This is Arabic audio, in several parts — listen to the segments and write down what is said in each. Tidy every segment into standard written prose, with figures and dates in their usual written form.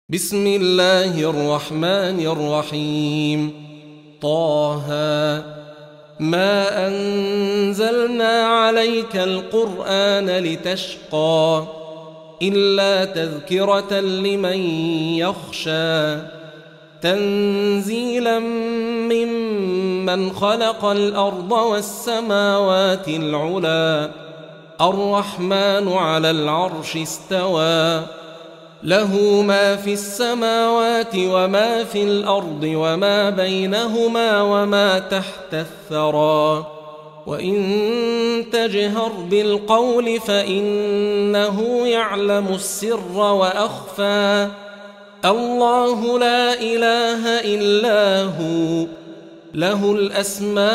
بسم الله الرحمن الرحيم. طه ما أنزلنا عليك القرآن لتشقى إلا تذكرة لمن يخشى تنزيلا ممن خلق الأرض والسماوات العلى الرحمن على العرش استوى له ما في السماوات وما في الأرض وما بينهما وما تحت الثرى وإن تجهر بالقول فإنه يعلم السر وأخفى الله لا إله إلا هو له الأسماء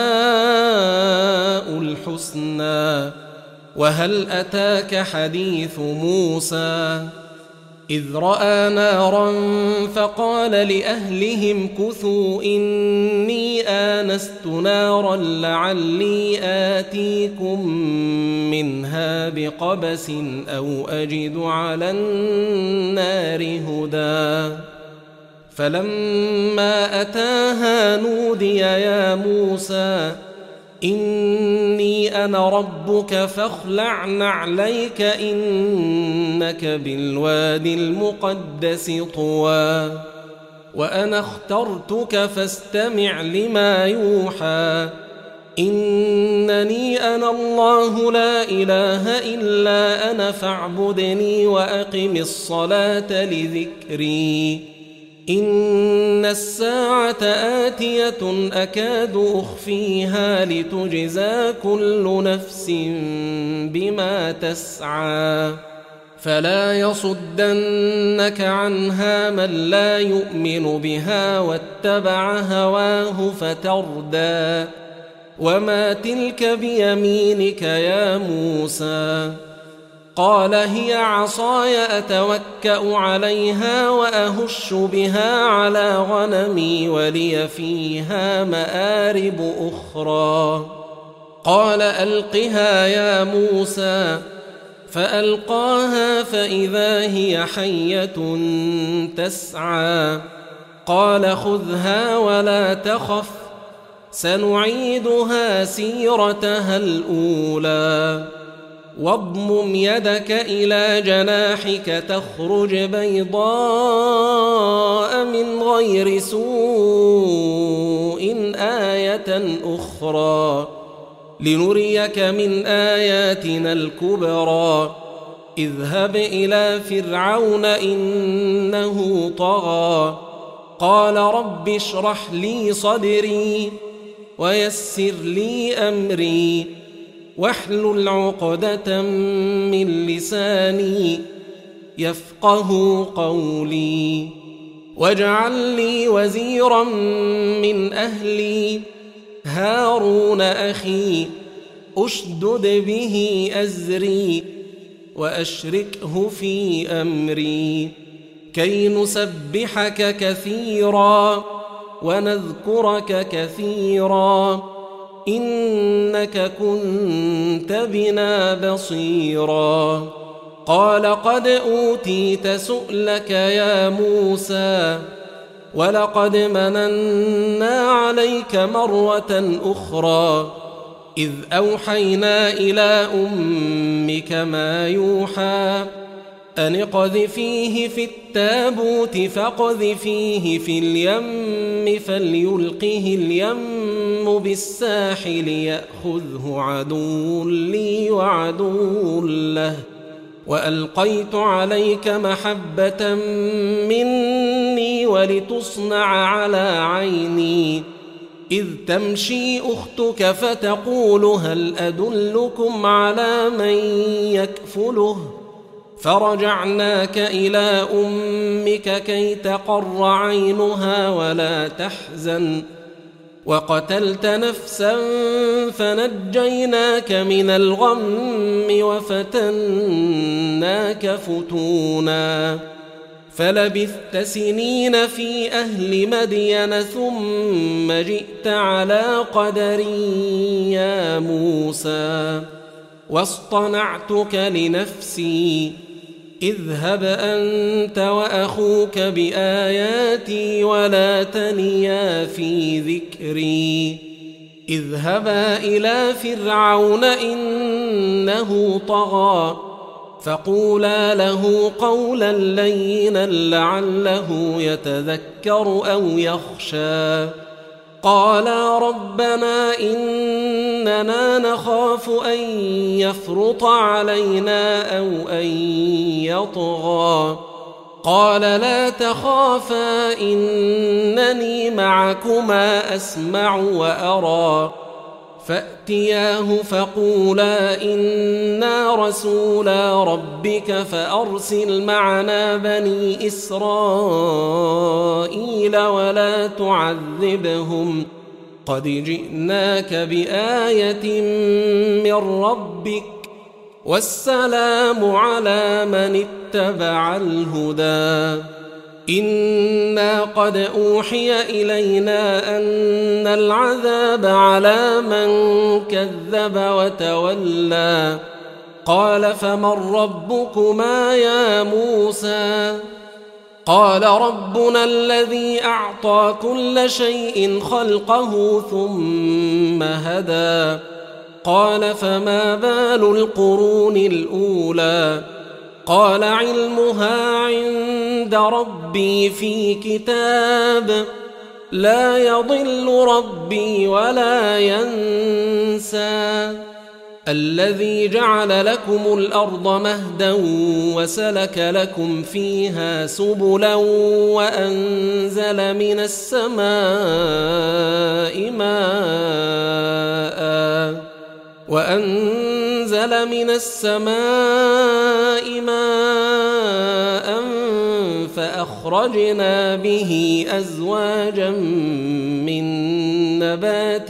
الحسنى. وهل أتاك حديث موسى إذ رأى نارا فقال لأهلهم كثوا إني آنست نارا لعلي آتيكم منها بقبس أو أجد على النار هدى فلما أتاها نودي يا موسى إني أنا ربك فاخلع نعليك إنك بالوادي المقدس طوى وأنا اخترتك فاستمع لما يوحى إنني أنا الله لا إله إلا أنا فاعبدني وأقم الصلاة لذكري إن الساعة آتية أكاد أخفيها لتجزى كل نفس بما تسعى فلا يصدنك عنها من لا يؤمن بها واتبع هواه فتردى وما تلك بيمينك يا موسى قال هي عصاي أتوكأ عليها وأهش بها على غنمي ولي فيها مآرب أخرى قال ألقها يا موسى فألقاها فإذا هي حية تسعى قال خذها ولا تخف سنعيدها سيرتها الأولى واضمم يدك إلى جناحك تخرج بيضاء من غير سوء آية أخرى لنريك من آياتنا الكبرى اذهب إلى فرعون إنه طغى قال رب اشرح لي صدري ويسر لي أمري واحلل عقدة من لساني يفقه قولي واجعل لي وزيرا من أهلي هارون أخي أشدد به أزري وأشركه في أمري كي نسبحك كثيرا ونذكرك كثيرا إنك كنت بنا بصيرا قال قد أوتيت سؤلك يا موسى ولقد مننا عليك مرة أخرى إذ أوحينا إلى أمك ما يوحى أن اقذفيه في التابوت فاقذفيه في اليم فليلقه اليم بالساحل يأخذه عدو لي وعدو له وألقيت عليك محبة مني ولتصنع على عيني إذ تمشي أختك فتقول هل أدلكم على من يكفله فرجعناك إلى أمك كي تقر عينها ولا تحزن وقتلت نفسا فنجيناك من الغم وفتناك فتونا فلبثت سنين في أهل مدين ثم جئت على قدر يا موسى واصطنعتك لنفسي اذهب أنت وأخوك بآياتي ولا تنيا في ذكري اذهبا إلى فرعون إنه طغى فقولا له قولا لينا لعله يتذكر أو يخشى قالا ربنا إننا نخاف أن يفرط علينا أو أن يطغى قال لا تخافا إنني معكما أسمع وأرى فأتياه فقولا إنا رسولا ربك فأرسل معنا بني إسرائيل ولا تعذبهم قد جئناك بآية من ربك والسلام على من اتبع الهدى إنا قد أوحي إلينا أن العذاب على من كذب وتولى قال فمن ربكما يا موسى قال ربنا الذي أعطى كل شيء خلقه ثم هدى قال فما بال القرون الأولى قال علمها عند ربي في كتاب لا يضل ربي ولا ينسى الذي جعل لكم الأرض مهدا وسلك لكم فيها سبلا وأنزل من السماء ماء فأخرجنا به أزواجا من نبات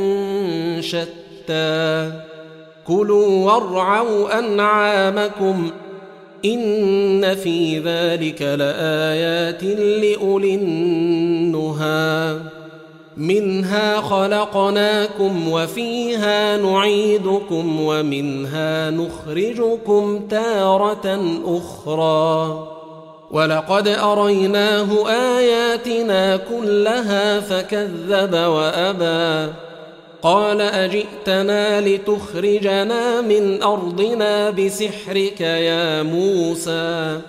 شتى كلوا وارعوا أنعامكم إن في ذلك لآيات لأولي النهى منها خلقناكم وفيها نعيدكم ومنها نخرجكم تارة أخرى ولقد أريناه آياتنا كلها فكذب وأبى قال أجئتنا لتخرجنا من أرضنا بسحرك يا موسى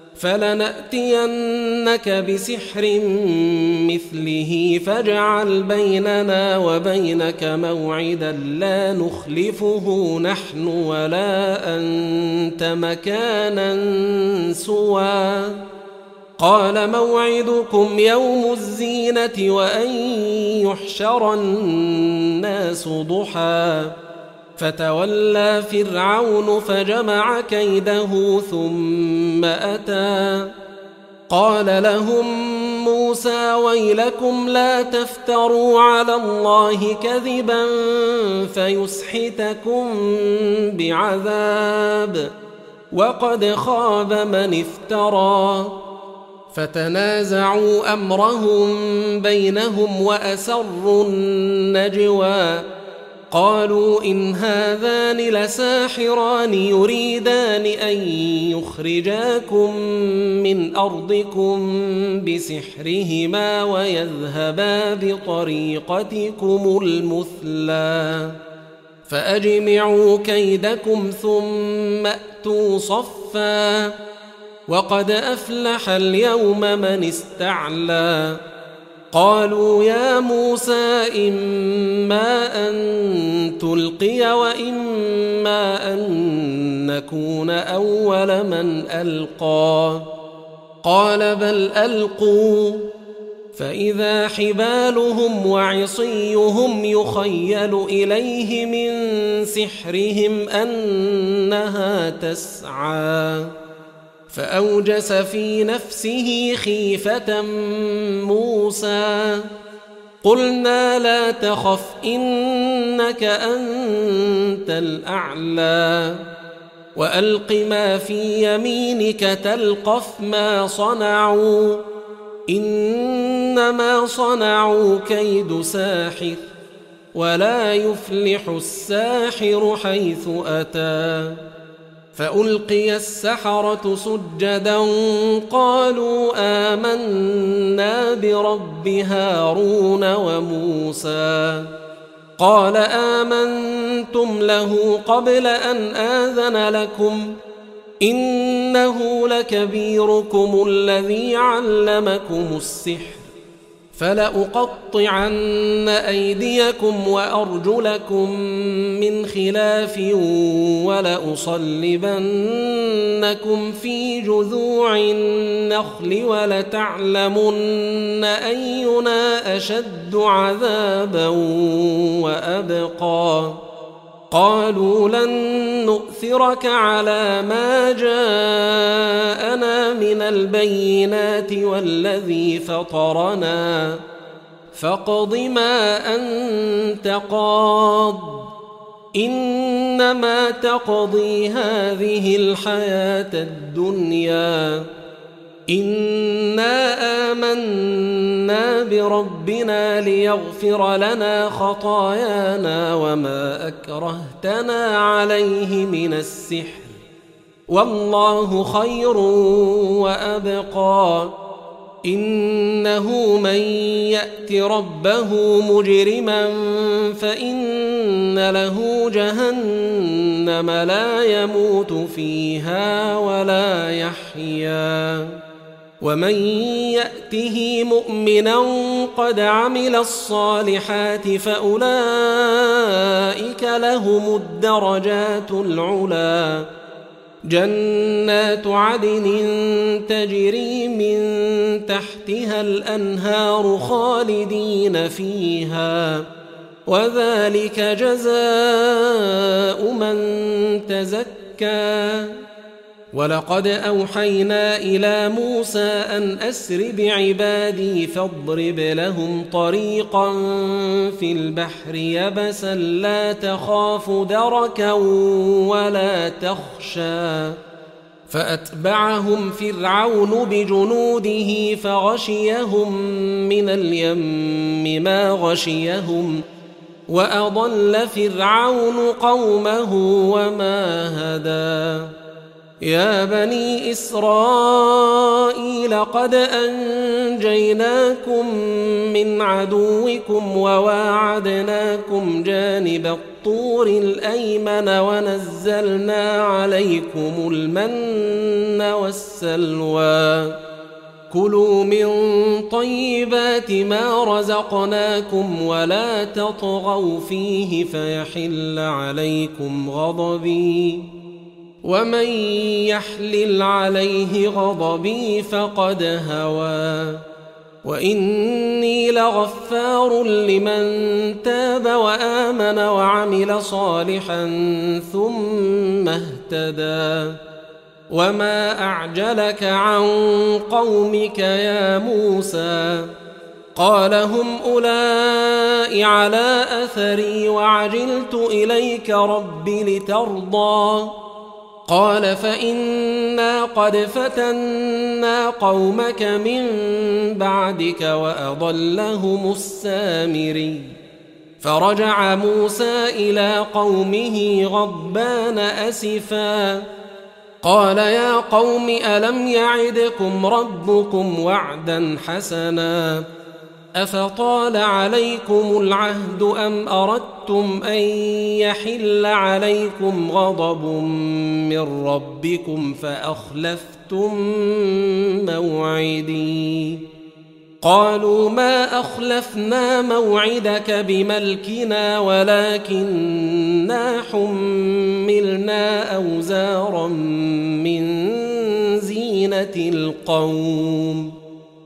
فلنأتينك بسحر مثله فاجعل بيننا وبينك موعدا لا نخلفه نحن ولا أنت مكانا سوى قال موعدكم يوم الزينة وأن يحشر الناس ضحى فتولى فرعون فجمع كيده ثم أتى قال لهم موسى ويلكم لا تفتروا على الله كذبا فيسحتكم بعذاب وقد خاب من افترى فتنازعوا أمرهم بينهم وأسروا النجوى قالوا إن هذان لساحران يريدان أن يخرجاكم من أرضكم بسحرهما ويذهبا بطريقتكم المثلى فأجمعوا كيدكم ثم أتوا صفا وقد أفلح اليوم من استعلى قالوا يا موسى إما أن تلقي وإما أن نكون أول من ألقى قال بل ألقوا فإذا حبالهم وعصيهم يخيل إليه من سحرهم أنها تسعى فأوجس في نفسه خيفة موسى قلنا لا تخف إنك أنت الأعلى وألق ما في يمينك تلقف ما صنعوا إنما صنعوا كيد ساحر ولا يفلح الساحر حيث أتى فألقي السحرة سجدا قالوا آمنا برب هارون وموسى قال آمنتم له قبل أن آذن لكم إنه لكبيركم الذي علمكم السحر فلأقطعن أيديكم وأرجلكم من خلاف ولأصلبنكم في جذوع النخل ولتعلمن أينا أشد عذابا وأبقى قالوا لن نؤثرك على ما جاءنا من البينات والذي فطرنا فاقض ما أنت قاض إنما تقضي هذه الحياة الدنيا إنا آمنا بربنا ليغفر لنا خطايانا وما أكرهتنا عليه من السحر والله خير وأبقى إنه من يأت ربه مجرما فإن له جهنم لا يموت فيها ولا يحيا ومن يأته مؤمنا قد عمل الصالحات فأولئك لهم الدرجات العلى جنات عدن تجري من تحتها الأنهار خالدين فيها وذلك جزاء من تزكى ولقد أوحينا إلى موسى أن أسر بعبادي فاضرب لهم طريقا في البحر يبسا لا تخاف دركا ولا تخشى فأتبعهم فرعون بجنوده فغشيهم من اليم ما غشيهم وأضل فرعون قومه وما هدى يا بني إسرائيل قد أنجيناكم من عدوكم وواعدناكم جانب الطور الأيمن ونزلنا عليكم المن والسلوى كلوا من طيبات ما رزقناكم ولا تطغوا فيه فيحل عليكم غضبي ومن يحلل عليه غضبي فقد هوى وإني لغفار لمن تاب وآمن وعمل صالحا ثم اهتدى وما أعجلك عن قومك يا موسى قال هم أولئك على أثري وعجلت إليك رب لترضى قال فإنا قد فتنا قومك من بعدك وأضلهم السامري فرجع موسى إلى قومه غضبان أسفا قال يا قوم ألم يعدكم ربكم وعدا حسنا أفطال عليكم العهد أم أردتم أن يحل عليكم غضب من ربكم فأخلفتم موعدي قالوا ما أخلفنا موعدك بملكنا ولكننا حملنا أوزارا من زينة القوم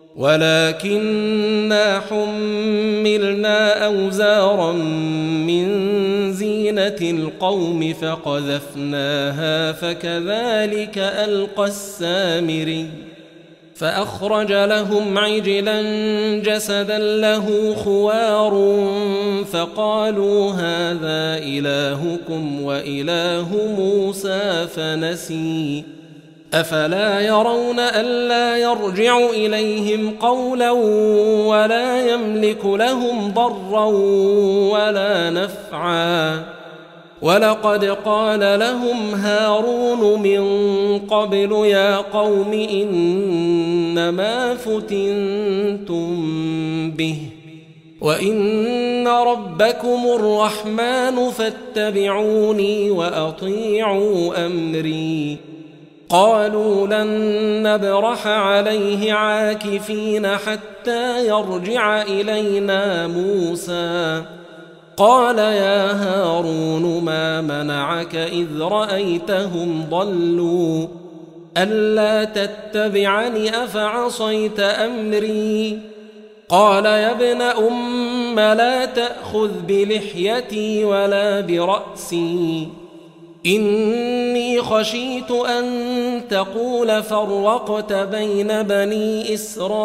فقذفناها فكذلك ألقى السامري فأخرج لهم عجلا جسدا له خوار فقالوا هذا إلهكم وإله موسى فنسي أفلا يرون ألا يرجع إليهم قولا ولا يملك لهم ضرا ولا نفعا ولقد قال لهم هارون من قبل يا قوم إنما فتنتم به وإن ربكم الرحمن فاتبعوني وأطيعوا أمري. قالوا لن نبرح عليه عاكفين حتى يرجع إلينا موسى. قال يا هارون ما منعك إذ رأيتهم ضلوا ألا تتبعني أفعصيت أمري. قال يا ابن أم لا تأخذ بلحيتي ولا برأسي إني خشيت أن تقول فرقت بين بني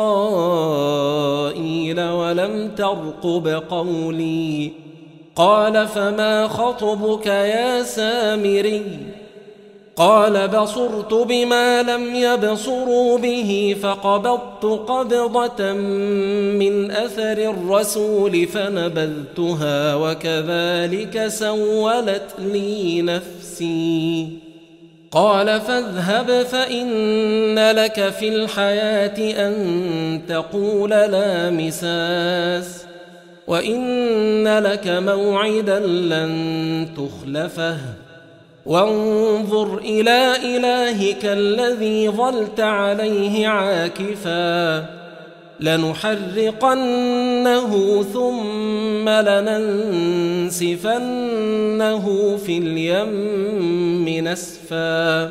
إسرائيل ولم ترقب قولي. قال فما خطبك يا سامري؟ قال بصرت بما لم يبصروا به فقبضت قبضة من أثر الرسول فنبذتها وكذلك سولت لي نفسي. قال فاذهب فإن لك في الحياة أن تقول لا مساس وإن لك موعدا لن تخلفه وانظر إلى إلهك الذي ظلت عليه عاكفا لنحرقنه ثم لننسفنه في اليم نسفا.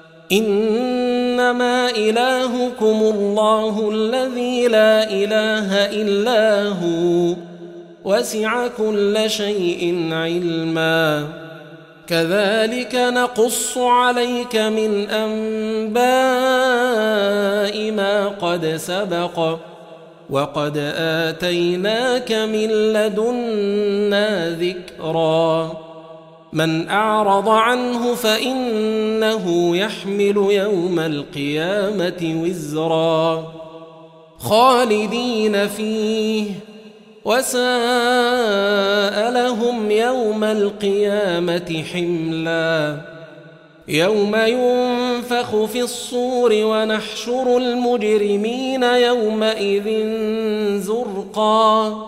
إنما إلهكم الله الذي لا إله إلا هو وسع كل شيء علما. كذلك نقص عليك من أنباء ما قد سبق وقد آتيناك من لدنا ذكرا. من أعرض عنه فإنه يحمل يوم القيامة وزرا خالدين فيه وساء لهم يوم القيامة حملا. يوم ينفخ في الصور ونحشر المجرمين يومئذ زرقا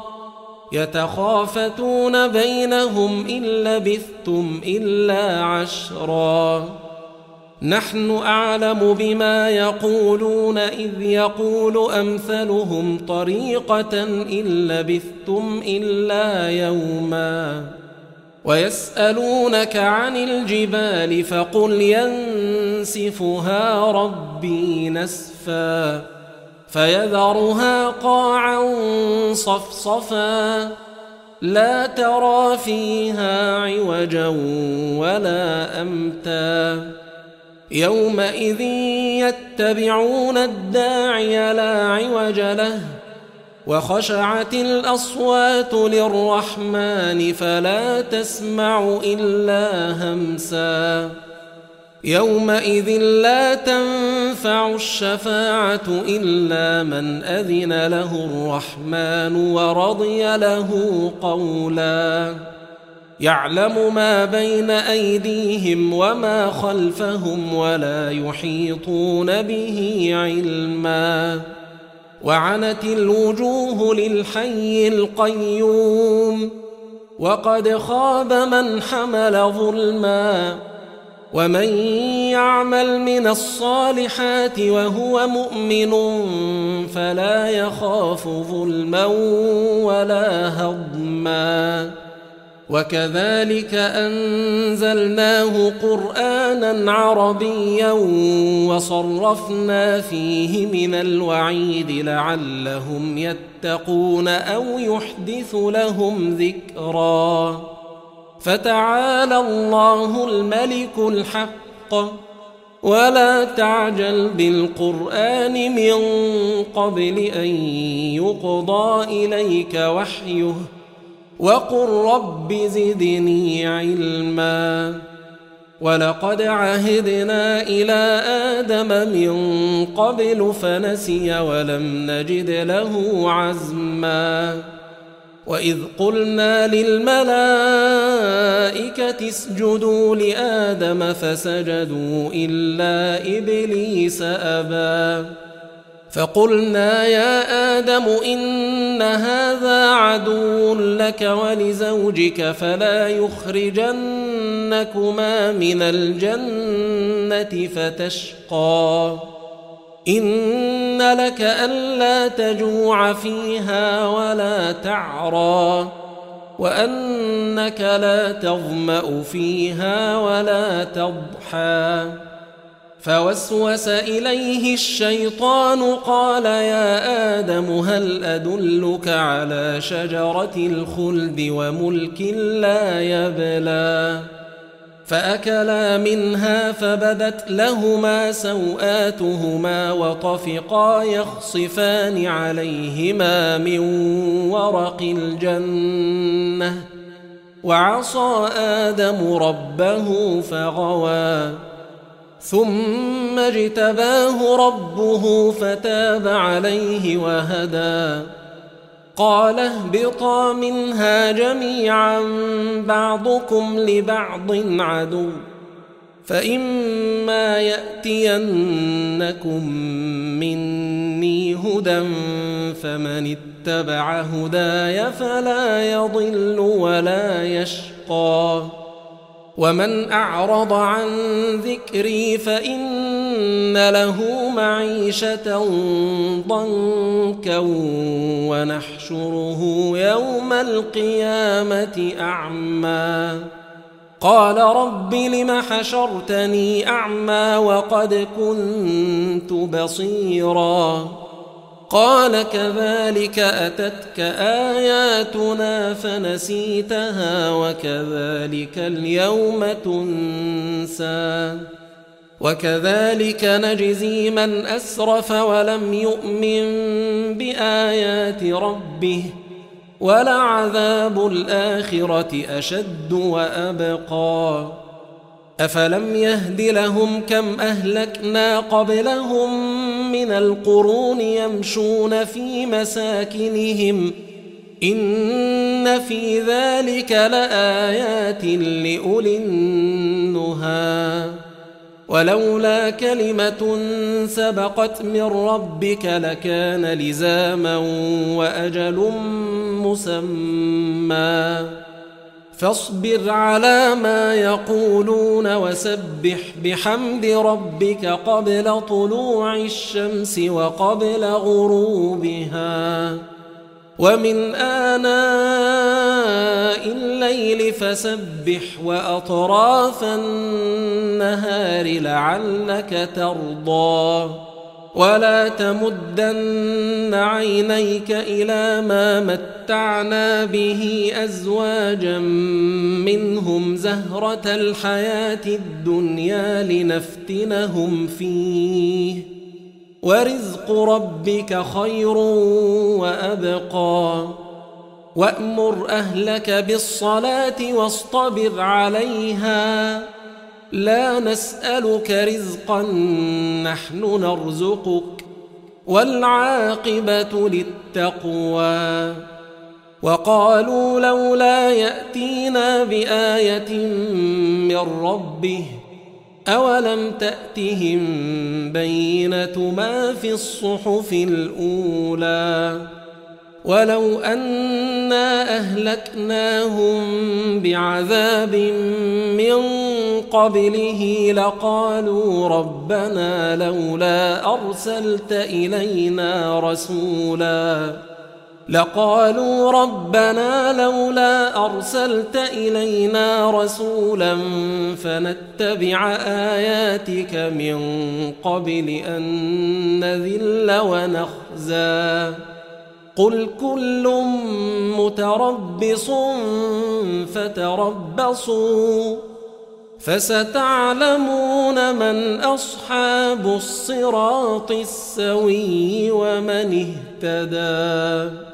يتخافتون بينهم إن لبثتم إلا عشرا. نحن أعلم بما يقولون إذ يقول أمثلهم طريقة إن لبثتم إلا يوما. ويسألونك عن الجبال فقل ينسفها ربي نسفا فيذرها قاعا صفصفا لا ترى فيها عوجا ولا أمتا. يومئذ يتبعون الداعي لا عوج له وخشعت الأصوات للرحمن فلا تسمع إلا همسا. يومئذ لا تنفع الشفاعة إلا من أذن له الرحمن ورضي له قولا. يعلم ما بين أيديهم وما خلفهم ولا يحيطون به علما. وعنت الوجوه للحي القيوم وقد خاب من حمل ظلما. ومن يعمل من الصالحات وهو مؤمن فلا يخاف ظلما ولا هضما. وكذلك أنزلناه قرآنا عربيا وصرفنا فيه من الوعيد لعلهم يتقون أو يحدث لهم ذكرا. فتعالى الله الملك الحق ولا تعجل بالقرآن من قبل أن يقضى إليك وحيه وقل رب زدني علما. ولقد عهدنا إلى آدم من قبل فنسي ولم نجد له عزما. وإذ قلنا للملائكة اسجدوا لآدم فسجدوا إلا إبليس أبى فقلنا يا آدم إن هذا عدو لك ولزوجك فلا يخرجنكما من الجنة فتشقى إن لك ألا تجوع فيها ولا تعرى وأنك لا تظمأ فيها ولا تضحى فوسوس إليه الشيطان قال يا آدم هل أدلك على شجرة الخلد وملك لا يبلى فأكلا منها فبدت لهما سوآتهما وطفقا يخصفان عليهما من ورق الجنة وعصى آدم ربه فغوى ثم اجتباه ربه فتاب عليه وهدى قال اهبطا منها جميعا بعضكم لبعض عدو فإما يأتينكم مني هدى فمن اتبع هداي فلا يضل ولا يشقى ومن أعرض عن ذكري فإن له معيشة ضنكا ونحشره يوم القيامة أعمى قال رب لم حشرتني أعمى وقد كنت بصيرا قال كذلك أتتك آياتنا فنسيتها وكذلك اليوم تنسى وكذلك نجزي من أسرف ولم يؤمن بآيات ربه ولعذاب الآخرة أشد وأبقى أفلم يهد لهم كم أهلكنا قبلهم من القرون يمشون في مساكنهم إن في ذلك لآيات لأولي النهى ولولا كلمة سبقت من ربك لكان لزاما وأجل مسمى فاصبر على ما يقولون وسبح بحمد ربك قبل طلوع الشمس وقبل غروبها ومن آناء الليل فسبح وأطراف النهار لعلك ترضى ولا تمدن عينيك إلى ما متعنا به أزواجا منهم زهرة الحياة الدنيا لنفتنهم فيه ورزق ربك خير وأبقى وأمر أهلك بالصلاة واصطبر عليها لا نسألك رزقا نحن نرزقك والعاقبة للتقوى وقالوا لولا يأتينا بآية من ربه أولم تأتهم بينة ما في الصحف الأولى ولو أنا أهلكناهم بعذاب من قبله لقالوا ربنا لولا أرسلت إلينا رسولا فنتبع آياتك من قبل أن نذل ونخزى قل كل متربص فتربصوا فستعلمون من أصحاب الصراط السوي ومن اهتدى.